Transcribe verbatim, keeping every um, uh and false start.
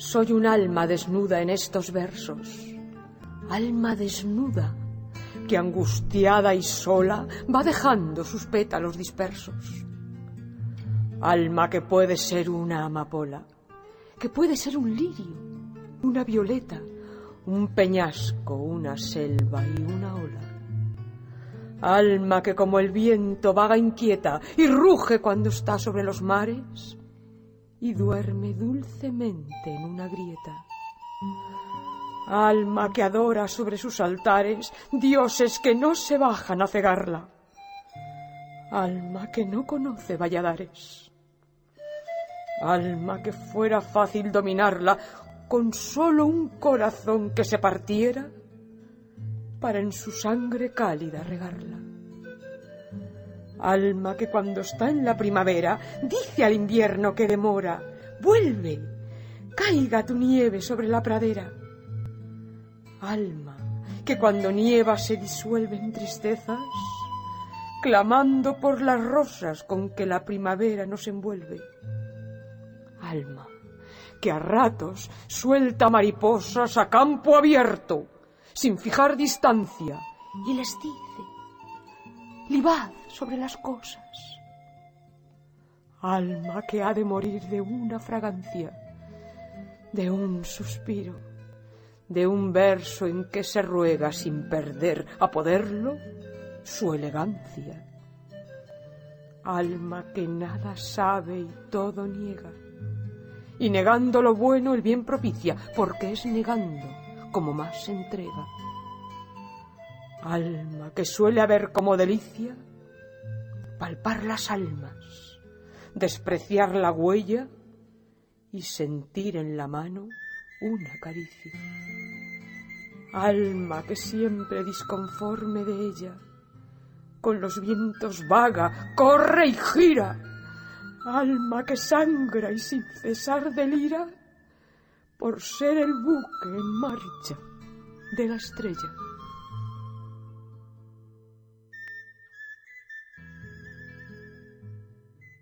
Soy un alma desnuda en estos versos, alma desnuda que angustiada y sola va dejando sus pétalos dispersos. Alma que puede ser una amapola, que puede ser un lirio, una violeta, un peñasco, una selva y una ola. Alma que como el viento vaga inquieta y ruge cuando está sobre los mares y duerme dulcemente en una grieta. Alma que adora sobre sus altares dioses que no se bajan a cegarla. Alma que no conoce valladares. Alma que fuera fácil dominarla con solo un corazón que se partiera para en su sangre cálida regarla. Alma que cuando está en la primavera dice al invierno que demora: vuelve, caiga tu nieve sobre la pradera. Alma que cuando nieva se disuelve en tristezas, clamando por las rosas con que la primavera nos envuelve. Alma que a ratos suelta mariposas a campo abierto, sin fijar distancia, y les dice: livad sobre las cosas. Alma que ha de morir de una fragancia, de un suspiro, de un verso en que se ruega sin perder a poderlo su elegancia. Alma que nada sabe y todo niega, y negando lo bueno el bien propicia, porque es negando como más se entrega. Alma que suele haber como delicia palpar las almas, despreciar la huella y sentir en la mano una caricia. Alma que siempre disconforme de ella con los vientos vaga, corre y gira. Alma que sangra y sin cesar delira por ser el buque en marcha de la estrella.